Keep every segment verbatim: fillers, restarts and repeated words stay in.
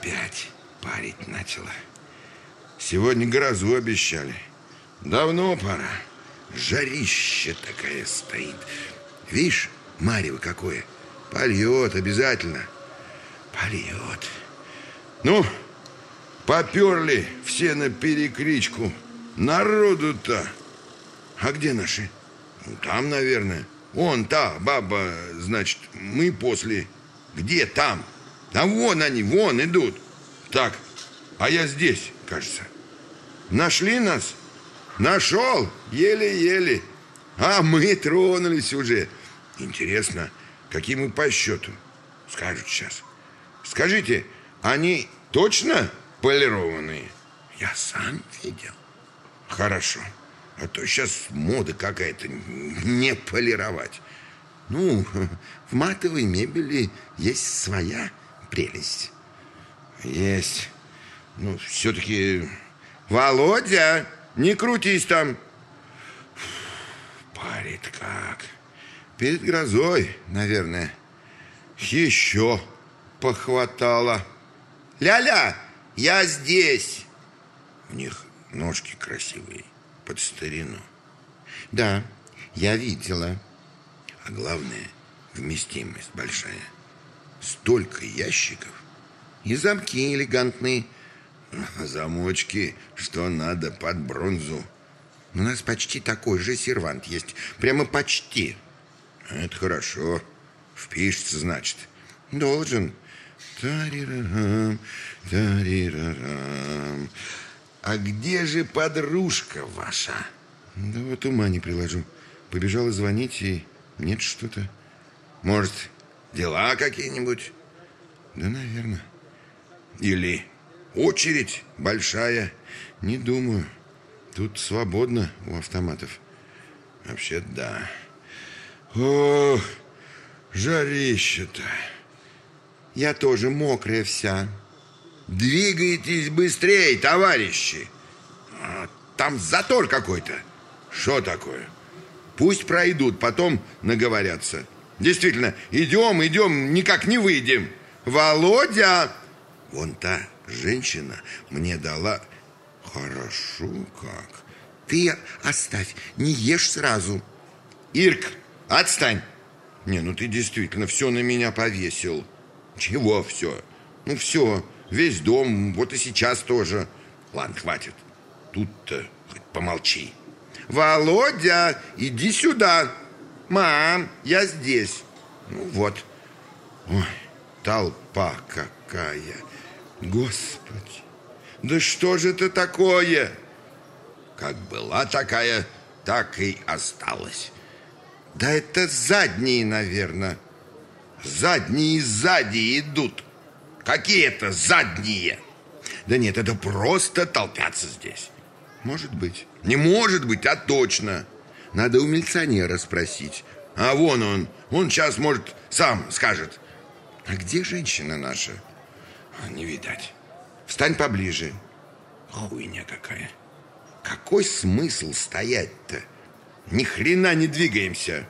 Опять парить начало. Сегодня грозу обещали. Давно пора. Жарище такая стоит. Видишь, марево какое. Польет обязательно. Польет. Ну, поперли все на перекличку. Народу-то. А где наши? Ну, там, наверное. Вон та баба, значит, мы после. Где там? А вон они, вон идут. Так, а я здесь, кажется. Нашли нас? Нашел, еле-еле. А мы тронулись уже. Интересно, какие мы по счету? Скажут сейчас. Скажите, они точно полированные? Я сам видел. Хорошо. А то сейчас мода какая-то не полировать. Ну, в матовой мебели есть своя прелесть. Есть. Ну, все-таки... Володя, не крутись там. Парит как. Перед грозой, наверное. Еще похватало. Ля-ля, я здесь. У них ножки красивые, под старину. Да, я видела. А главное, вместимость большая. Столько ящиков. И замки элегантные. А замочки, что надо, под бронзу. У нас почти такой же сервант есть. Прямо почти. Это хорошо. Впишется, значит. Должен. Тарирарам, тарирарам. А где же подружка ваша? Да вот ума не приложу. Побежала звонить, и нет что-то. Может, дела какие-нибудь? Да, наверное. Или очередь большая? Не думаю. Тут свободно у автоматов. Вообще, да. Ох, жарище-то. Я тоже мокрая вся. Двигайтесь быстрее, товарищи. А, там затор какой-то. Что такое? Пусть пройдут, потом наговорятся. Действительно, идем, идем, никак не выйдем. Володя! Вон та женщина мне дала... Хорошо как. Ты оставь, не ешь сразу. Ирк, отстань. Не, ну ты действительно все на меня повесил. Чего все? Ну все, весь дом, вот и сейчас тоже. Ладно, хватит. Тут-то хоть помолчи. Володя, иди сюда. Мам, я здесь. Ну вот. Ой, толпа какая. Господи, да что же это такое? Как была такая, так и осталась. Да это задние, наверное. Задние сзади идут. Какие это задние? Да нет, это просто толпятся здесь. Может быть. Не может быть, а точно. Надо у милиционера спросить. А вон он, он сейчас, может, сам скажет. А где женщина наша? Не видать. Встань поближе. Хуйня какая. Какой смысл стоять-то? Ни хрена не двигаемся.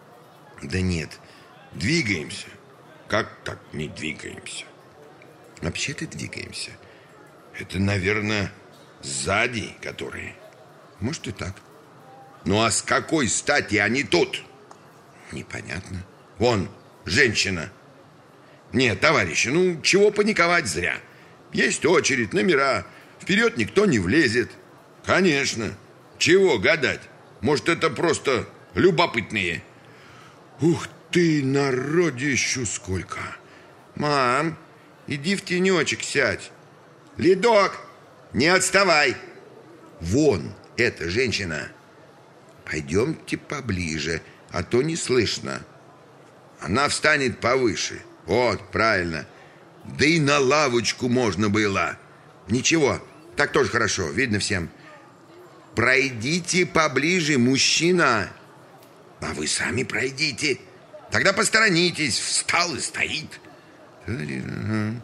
Да нет, двигаемся. Как так не двигаемся? Вообще-то двигаемся. Это, наверное, сзади, которые. Может и так. Ну а с какой стати они тут? Непонятно. Вон, женщина. Нет, товарищи, ну чего паниковать зря. Есть очередь, номера. Вперед никто не влезет. Конечно. Чего гадать? Может, это просто любопытные. Ух ты, народищу сколько. Мам, иди в тенечек сядь. Ледок, не отставай. Вон эта женщина. Пойдемте поближе, а то не слышно. Она встанет повыше. Вот, правильно. Да и на лавочку можно было. Ничего, так тоже хорошо, видно всем. Пройдите поближе, мужчина. А вы сами пройдите. Тогда посторонитесь. Встал и стоит. Когда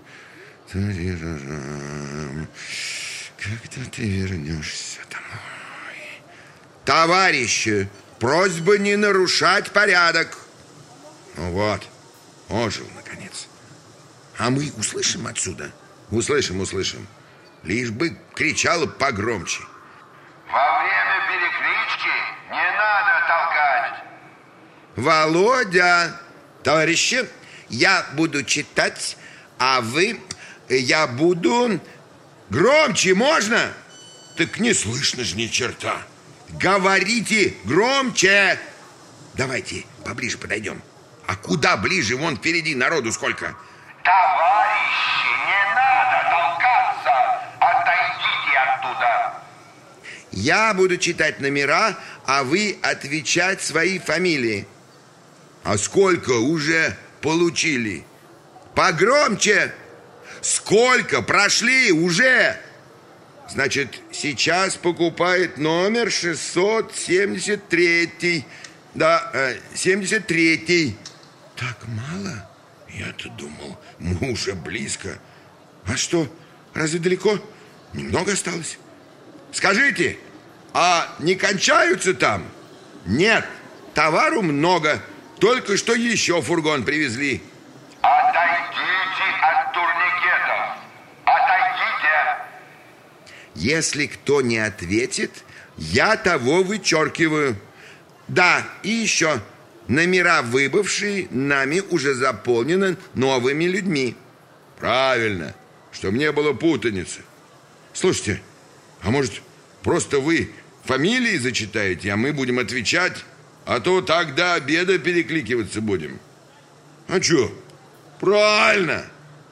ты вернешься домой? Товарищи, просьба не нарушать порядок. Ну вот, ожил наконец. А мы услышим отсюда? Услышим, услышим. Лишь бы кричала погромче. Во время переклички не надо толкать. Володя, товарищи, я буду читать, а вы... Я буду... Громче можно? Так не слышно же ни черта. Говорите громче. Давайте поближе подойдем. А куда ближе? Вон впереди народу сколько. Товарищи, не надо толкаться. Отойдите оттуда. Я буду читать номера, а вы отвечать свои фамилии. А сколько уже получили? Погромче. Сколько прошли уже? Значит, сейчас покупает номер шестьсот семьдесят три. Да, семьдесят три. Так мало? Я-то думал, мы уже близко. А что, разве далеко? Немного осталось. Скажите, а не кончаются там? Нет, товару много. Только что еще фургон привезли. Отойдите от турникетов. Отойдите. Если кто не ответит, я того вычеркиваю. Да, и еще. Номера выбывшие нами уже заполнены новыми людьми. Правильно, чтобы не было путаницы. Слушайте, а может, просто вы фамилии зачитаете, а мы будем отвечать? А то так до обеда перекликиваться будем. А что? Правильно.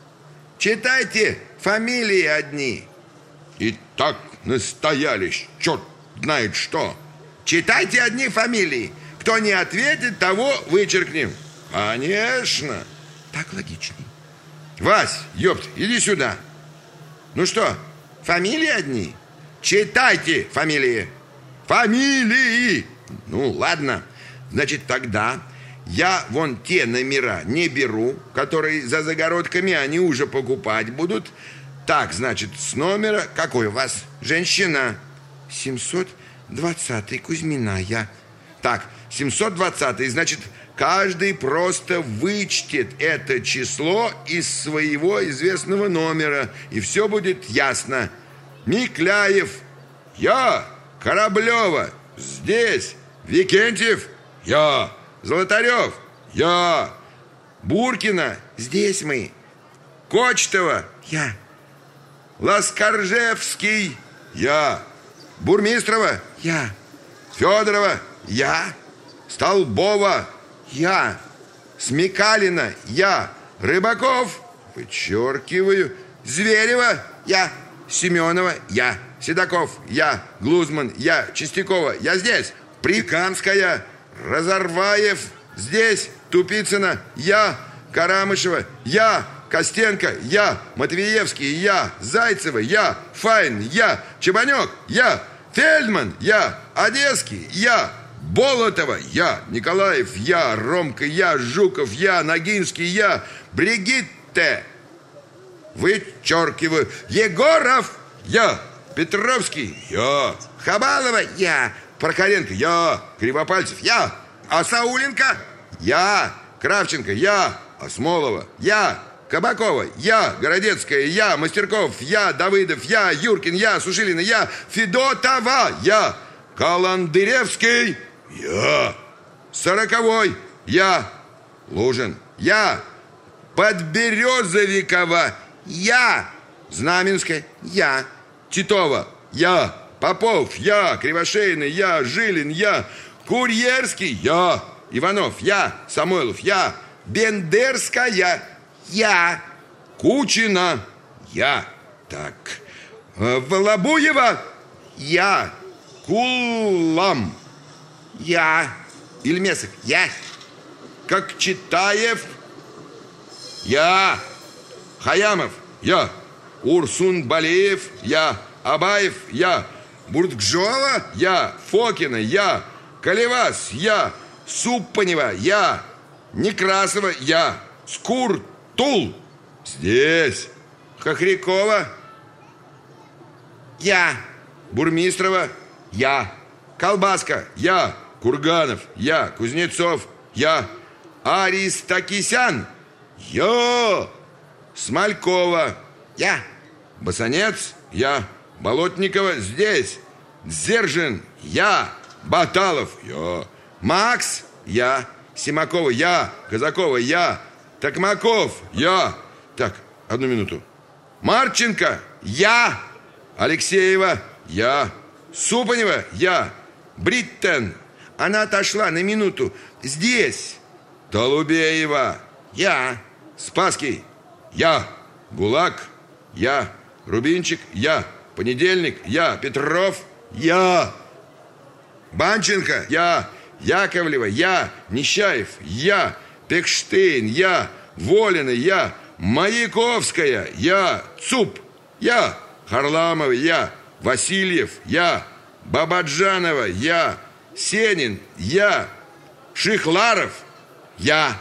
Читайте фамилии одни. И так настоялись, черт знает что. Читайте одни фамилии. Кто не ответит, того вычеркнем. Конечно. Так логичней. Вась, ёпт, иди сюда. Ну что, фамилии одни? Читайте фамилии. Фамилии. Ну, ладно. Значит, тогда я вон те номера не беру, которые за загородками, они уже покупать будут. Так, значит, с номера... Какой у вас? Женщина. семьсот двадцатый, Кузьмина, я... Так, семьсот двадцатый, значит, каждый просто вычтет это число из своего известного номера, и все будет ясно. Микляев, я. Кораблева, здесь. Викентьев, я. Золотарев, я. Буркина, здесь мы. Кочетова, я. Ласкаржевский, я. Бурмистрова, я. Федорова, я. Столбова, я. Смекалина, я. Рыбаков, вычеркиваю. Зверева, я. Семенова, я. Седоков, я. Глузман, я. Чистякова, я здесь. Прикамская, Разорваев, здесь. Тупицына, я. Карамышева, я. Костенко, я. Матвеевский, я. Зайцева, я. Файн, я. Чебанек, я. Фельдман, я. Одесский, я. Болотова, я. Николаев, я. Ромка, я. Жуков, я. Ногинский, я. Бригитте, вычеркиваю. Егоров, я. Петровский, я. Хабалова, я. Прокоренко, я. Кривопальцев, я. Асауленко, я. Кравченко, я. Осмолова, я. Кабакова, я. Городецкая, я. Мастерков, я. Давыдов, я. Юркин, я. Сушилина, я. Федотова, я. Каландыревский, я. Сороковой, я. Лужин, я. Подберезовикова, я. Знаменская, я. Титова, я. Попов, я. Кривошейный, я. Жилин, я. Курьерский, я. Иванов, я. Самойлов, я. Бендерская, я. Кучина, я. Так. Волобуева, я. Кулам, я. Ильмесов, я. Кокчетаев, я. Хаямов, я. Урсунбалеев, я. Абаев, я. Буртгжова, я. Фокина, я. Колевас, я. Суппанева, я. Некрасова, я. Скуртул, здесь. Хохрякова, я. Бурмистрова, я. Колбаска, я. Курганов, я. Кузнецов, я. Аристокисян, я. Смолькова, я. Басанец, я. Болотникова, здесь. Дзержин, я. Баталов, я. Макс, я. Симакова, я. Казакова, я. Токмаков, я. Так, одну минуту. Марченко, я. Алексеева, я. Супанева, я. Бриттен, она отошла на минуту. Здесь. Толубеева, я. Спасский, я. Гулаг, я. Рубинчик, я. Понедельник, я. Петров, я. Банченко, я. Яковлева, я. Нещаев, я. Пекштейн, я. Волина, я. Маяковская, я. Цуп, я. Харламов, я. Васильев, я. Бабаджанова, я. Сенин, я. Шихларов, я.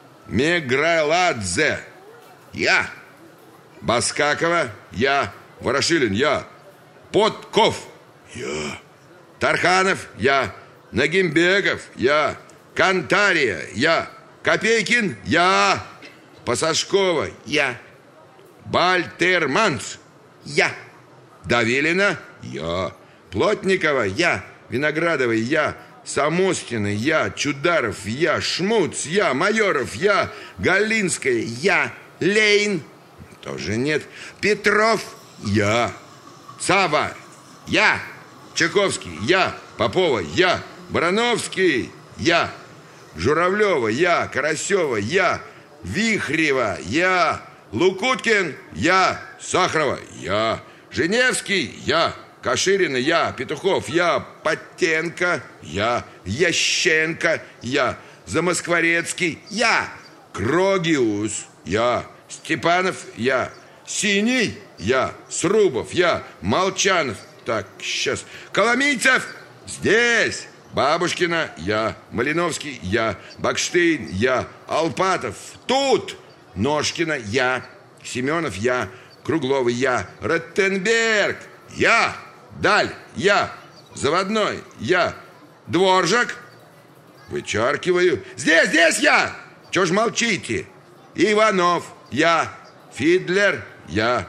Меграладзе, я. Баскакова, я. Ворошилин, я. Подков, я. Тарханов, я. Нагимбеков, я. Кантария, я. Копейкин, я. Пасашкова, я. Бальтерманц, я. Давилина, я. Плотникова, я. Виноградова, я. Самостина, я. Чударов, я. Шмуц, я. Майоров, я. Галинская, я. Лейн, тоже нет. Петров, я. Цава, я. Чайковский, я. Попова, я. Барановский, я. Журавлева, я. Карасева, я. Вихрева, я. Лукуткин, я. Сахарова, я. Женевский, я. Каширина, я. Петухов, я. Потенко, я. Ященко, я. Замоскворецкий, я. Крогиус, я. Степанов, я. Синий, я. Срубов, я. Молчанов, так, сейчас. Коломийцев, здесь. Бабушкина, я. Малиновский, я. Бакштейн, я. Алпатов, тут. Ножкина, я. Семенов, я. Круглова, я. Роттенберг, я. Даль, я. Заводной, я. Дворжак, вычеркиваю. Здесь, здесь я. Чего ж молчите? Иванов, я. Фидлер, я.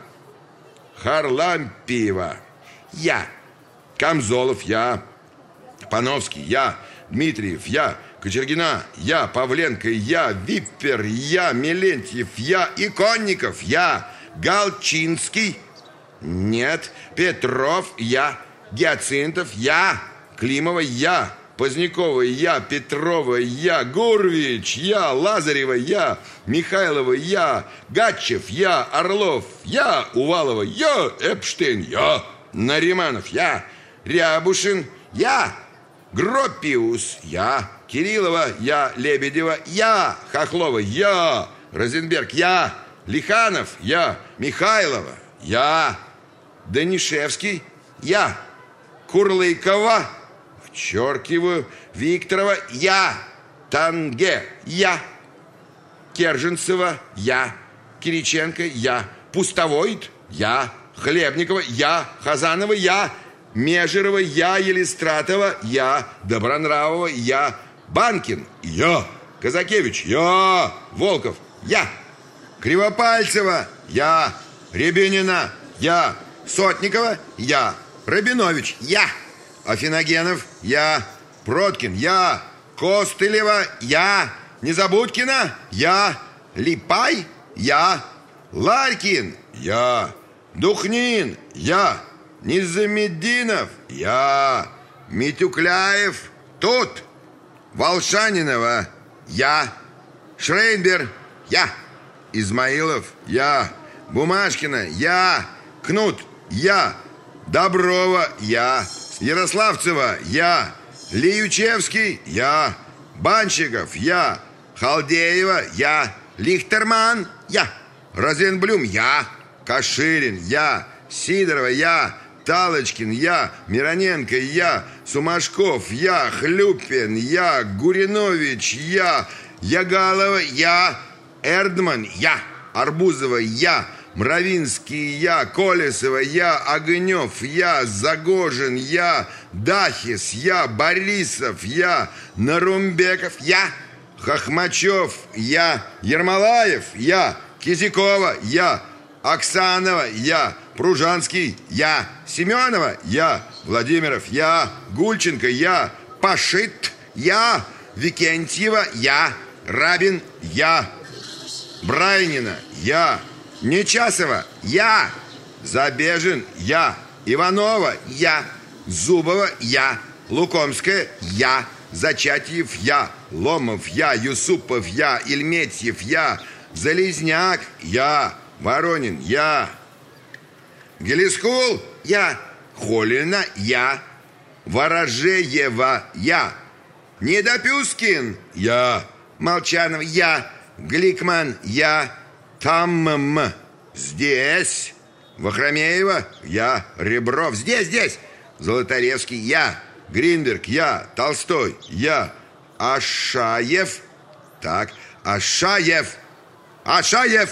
Харлампиева, я. Камзолов, я. Пановский, я. Дмитриев, я. Кочергина, я. Павленко, я. Виппер, я. Мелентьев, я. Иконников, я. Галчинский, нет. Петров, я. Гиацинтов, я. Климова, я. Позднякова, я. Петрова, я. Гурвич, я. Лазарева, я. Михайлова, я. Гатчев, я. Орлов, я. Увалова, я. Эпштейн, я. Нариманов, я. Рябушин, я. Гроппиус, я. Кириллова, я. Лебедева, я. Хохлова, я. Розенберг, я. Лиханов, я. Михайлова, я. Данишевский, я. Курлыкова, вычеркиваю. Викторова, я. Танге, я. Керженцева, я. Кириченко, я. Пустовойт, я. Хлебникова, я. Хазанова, я. Межерова, я. Елистратова, я. Добронравова, я. Банкин, я. Казакевич, я. Волков, я. Кривопальцева, я. Рябинина, я. Сотникова, я. Рабинович, я. Афиногенов, я. Проткин, я. Костылева, я. Незабудкина, я. Липай, я. Ларькин, я. Духнин, я. Низамеддинов, я. Митюкляев, тут. Волшанинова, я. Шрейнбер, я. Измаилов, я. Бумажкина, я. Кнут, я. Доброва, я. Ярославцева, я. Лиючевский, я. Банщиков, я. Халдеева, я. Лихтерман, я. Розенблюм, я. Каширин, я. Сидорова, я. Талочкин, я. Мироненко, я. Сумашков, я. Хлюпин, я. Гуринович, я. Ягалова, я. Эрдман, я. Арбузова, я. Мравинский, я. Колесова, я. Огнев, я. Загожин, я. Дахис, я. Борисов, я. Нарумбеков, я. Хохмачев, я. Ермолаев, я. Кизякова, я. Оксанова, я. Пружанский, я. Семенова, я. Владимиров, я. Гульченко, я. Пашит, я. Викентьева, я. Рабин, я. Брайнина, я. Нечасова, я. Забежин, я. Иванова, я. Зубова, я. Лукомская, я. Зачатьев, я. Ломов, я. Юсупов, я. Ильметьев, я. Залезняк, я. Воронин, я. Гелискул, я. Холина, я. Ворожеева, я. Недопюскин, я. Молчанов, я. Гликман, я. Тамм, здесь. Вахромеева, я. Ребров, здесь, здесь. Золотаревский, я. Гринберг, я. Толстой, я. Ашаев, так. Ашаев, Ашаев.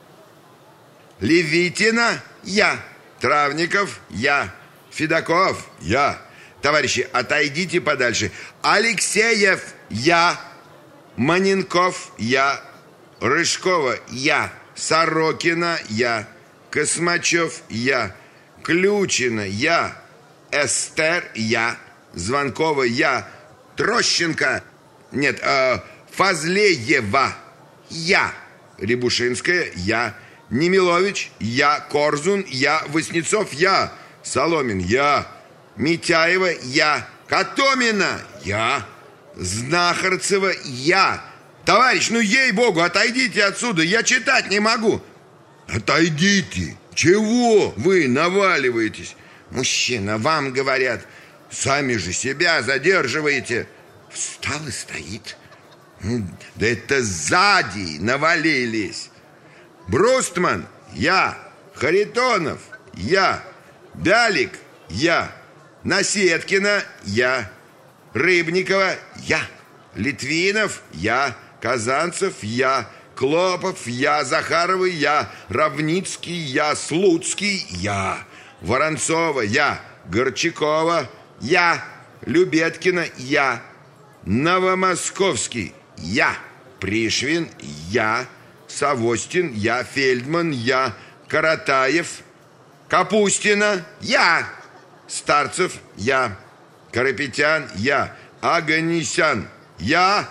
Левитина, я. Травников, я. Федаков, я. Товарищи, отойдите подальше. Алексеев, я. Маненков, я. Рыжкова, я. Сорокина, я. Космачев, я. Ключина, я. Эстер, я. Звонкова, я. Трощенко, нет, э, Фазлеева, я. Рябушинская, я. Немилович, я. Корзун, я. Васнецов, я. Соломин, я. Митяева, я. Котомина, я. Знахарцева, я. Товарищ, ну ей-богу, отойдите отсюда, я читать не могу. Отойдите. Чего вы наваливаетесь? Мужчина, вам говорят, сами же себя задерживаете. Встал и стоит. Да это сзади навалились. Брустман, я. Харитонов, я. Бялик, я. Насеткина, я. Рыбникова, я. Литвинов, я. Казанцев, я. Клопов, я. Захарова, я. Равницкий, я. Слуцкий, я. Воронцова, я. Горчакова, я. Любеткина, я. Новомосковский, я. Пришвин, я. Савостин, я. Фельдман, я. Каратаев, Капустина, я. Старцев, я. Карапетян, я. Аганесян, я.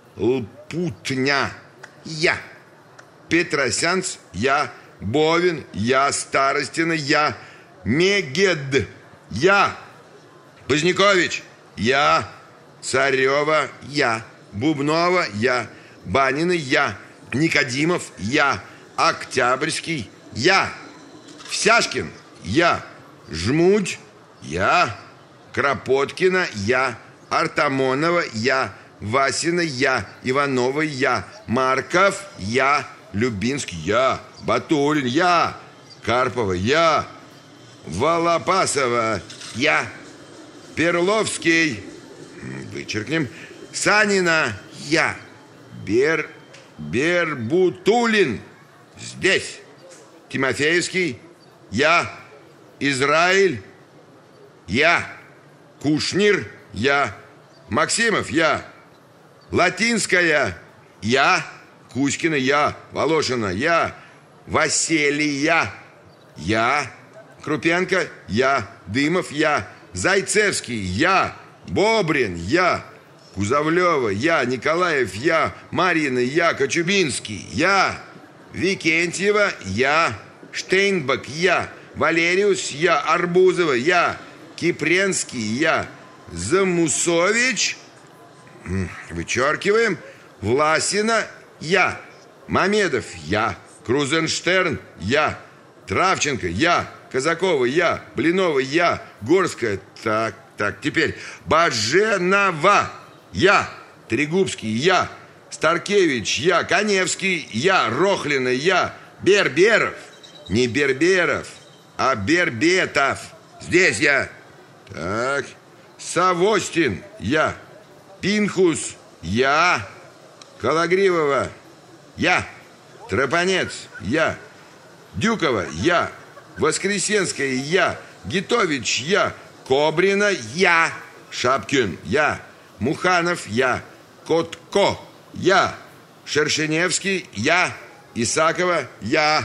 Лпутня, я. Петросянц, я. Бовин, я. Старостина, я. Мегед, я. Позднякович, я. Царева, я. Бубнова, я. Банина, я. Никодимов, я. Октябрьский, я. Всяшкин, я. Жмудь, я. Кропоткина, я. Артамонова, я. Васина, я. Иванова, я. Марков, я. Любинский, я. Батурин, я. Карпова, я. Волопасова, я. Перловский, вычеркнем. Санина, я. Бер... Бербутулин, здесь. Тимофеевский, я. Израиль, я. Кушнир, я. Максимов, я. Латинская, я. Кузькина, я. Волошина, я. Василия, я. Крупенко, я. Дымов, я. Зайцевский, я. Бобрин, я. Кузовлева, я. Николаев, я. Марьина, я. Кочубинский, я. Викентьева, я. Штейнбак, я. Валериус, я. Арбузова, я. Кипренский, я. Замусович, вычеркиваем. Власина, я. Мамедов, я. Крузенштерн, я. Травченко, я. Казакова, я. Блинова, я. Горская, так, так, теперь Баженова, я. Трегубский, я. Старкевич, я. Коневский, я. Рохлина, я. Берберов, не Берберов, а Бербетов, здесь я. Так, Савостин, я. Пинхус, я. Кологривова, я. Тропанец, я. Дюкова, я. Воскресенская, я. Гитович, я. Кобрина, я. Шапкин, я. Муханов, я. Котко, я. Шершеневский, я. Исакова, я.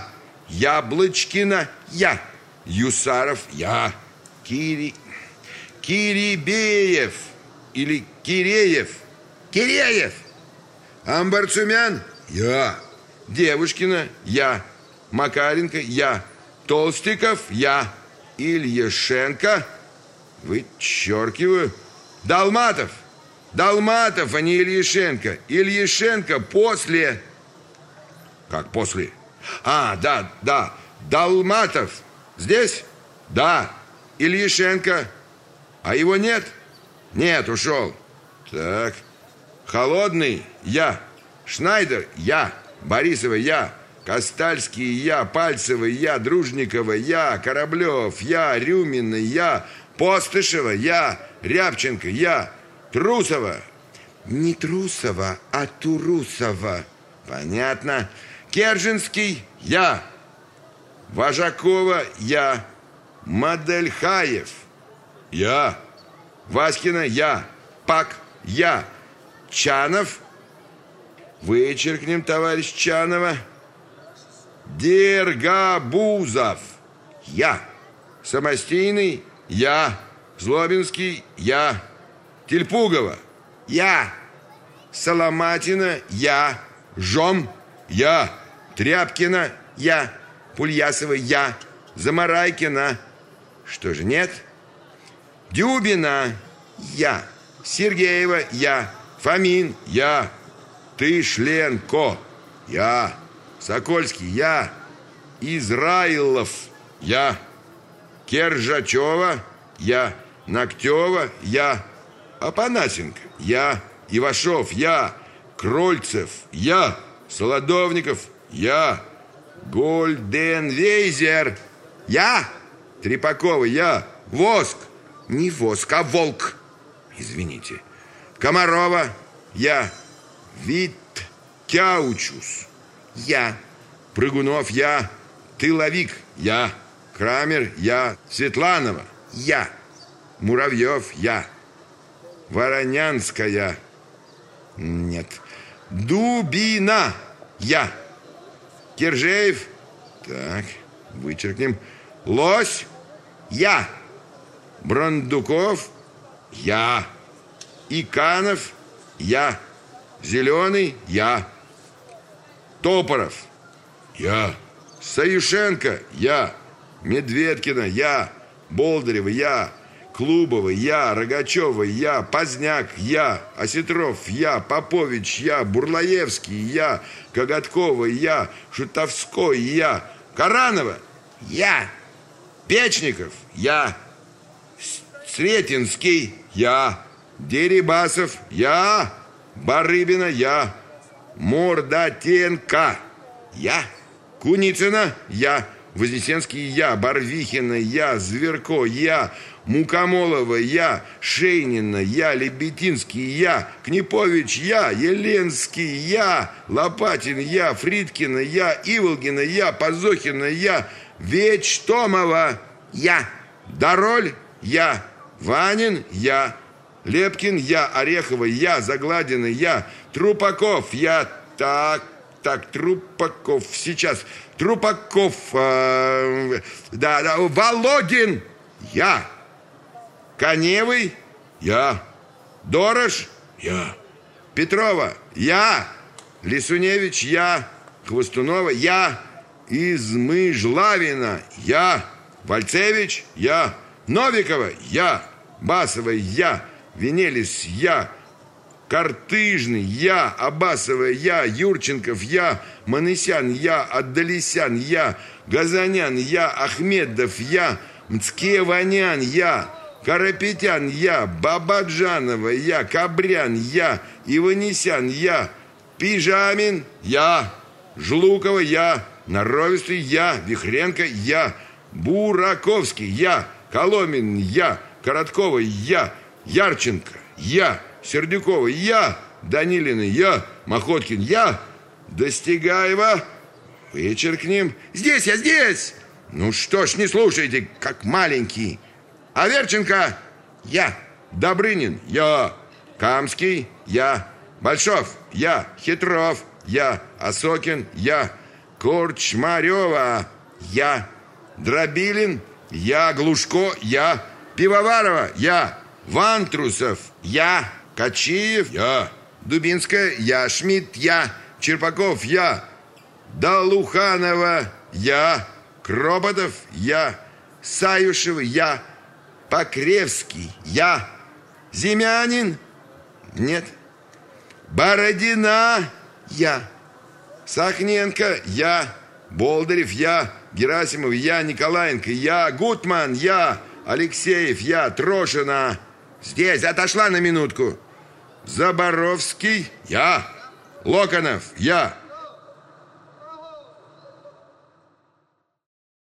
Яблочкина, я. Юсаров, я. Кири... Кирибеев или Киреев. Киреев. Амбарцумян, я. Девушкина, я. Макаренко, я. Толстиков, я. Ильяшенко, вычеркиваю. Долматов. Долматов, а не Ильяшенко. Ильяшенко после... Как после? А, да, да. Долматов. Здесь? Да. Ильяшенко. А его нет? Нет, ушел. Так. Холодный, я. Шнайдер, я. Борисова, я. Костальский, я. Пальцева, я. Дружникова, я. Кораблев, я. Рюмина, я. Постышева, я. Рябченко, я. Трусова. Не Трусова, а Турусова. Понятно. Керженский, я. Вожакова, я. Мадельхаев, я. Васькина, я. Пак, я. Чанов. Вычеркнем, товарищ Чанова. Дергабузов, я. Самостийный, я. Злобинский, я. Тельпугова, я. Соломатина, я. Жом, я. Тряпкина, я. Пульясова, я. Замарайкина. Что же, нет? Дюбина, я. Сергеева, я. Фомин, я. Тышленко, я. Сокольский, я. Израилов, я. Кержачева, я. Ногтева, я. Апанасенко, я. Ивашов, я. Крольцев, я. Солодовников, я. Гольденвейзер, я. Трепакова, я. Воск, не воск, а волк. Извините. Комарова, я. Виткяучус, я. Прыгунов, я. Тыловик, я. Крамер, я. Светланова, я. Муравьев, я. Воронянская, нет. Дубина, я. Кержеев, так, вычеркнем. Лось, я. Брондуков, я. Иканов, я. Зеленый, я. Топоров, я. Саюшенко, я. Медведкина, я. Болдырева, я. Клубова, я. Рогачева, я. Поздняк, я. Осетров, я. Попович, я. Бурлаевский, я. Коготкова, я. Шутовской, я. Каранова, я. Печников, я. Сретенский, я. Дерибасов, я. Барыбина, я. Мордатенко, я. Куницына, я. Вознесенский, я. Барвихина, я. Зверко, я. Мукомолова, я. Шейнина, я. Лебединский, я. Книпович, я. Еленский, я. Лопатин, я. Фридкина, я. Иволгина, я. Позохина, я. Вечтомова, я. Дороль, я. Ванин, я. Лепкин, я. Орехова, я. Загладина, я. Трупаков, я. Так, так, Трупаков, сейчас. Трупаков, э, да, да, Володин, я. Коневый, я. Дорож, я. Петрова, я. Лисуневич, я. Хвостунова, я. Измыжлавина, я. Вальцевич, я. Новикова, я. Басова, я. Венелис, я. Картыжный, я. Абасова, я. Юрченков, я. Манысян, я. Аддалисян, я. Газанян, я. Ахмедов, я. Мцкеванян, я. Карапетян, я. Бабаджанова, я. Кабрян, я. Иванесян, я. Пижамин, я. Жлукова, я. Норовистый, я. Вихренко, я. Бураковский, я. Коломин, я. Короткова, я. Ярченко, я. Сердюкова, я. Данилина, я. Махоткин, я. Достигаева, вычеркнем. Здесь я, здесь. Ну что ж, не слушайте, как маленький. Аверченко, я. Добрынин, я. Камский, я. Большов, я. Хитров, я. Осокин, я. Корчмарева, я. Дробилин, я. Глушко, я. Пивоварова, я. Вантрусов, я. Качиев, я. Дубинская, я. Шмидт, я. Черпаков, я. Долуханова, я. Кропотов, я. Саюшев, я. Покревский, я. Земянин, нет. Бородина, я. Сахненко, я. Болдырев, я. Герасимов, я. Николаенко, я. Гутман, я. Алексеев, я. Трошина. Здесь, отошла на минутку. Заборовский, я. Локонов, я.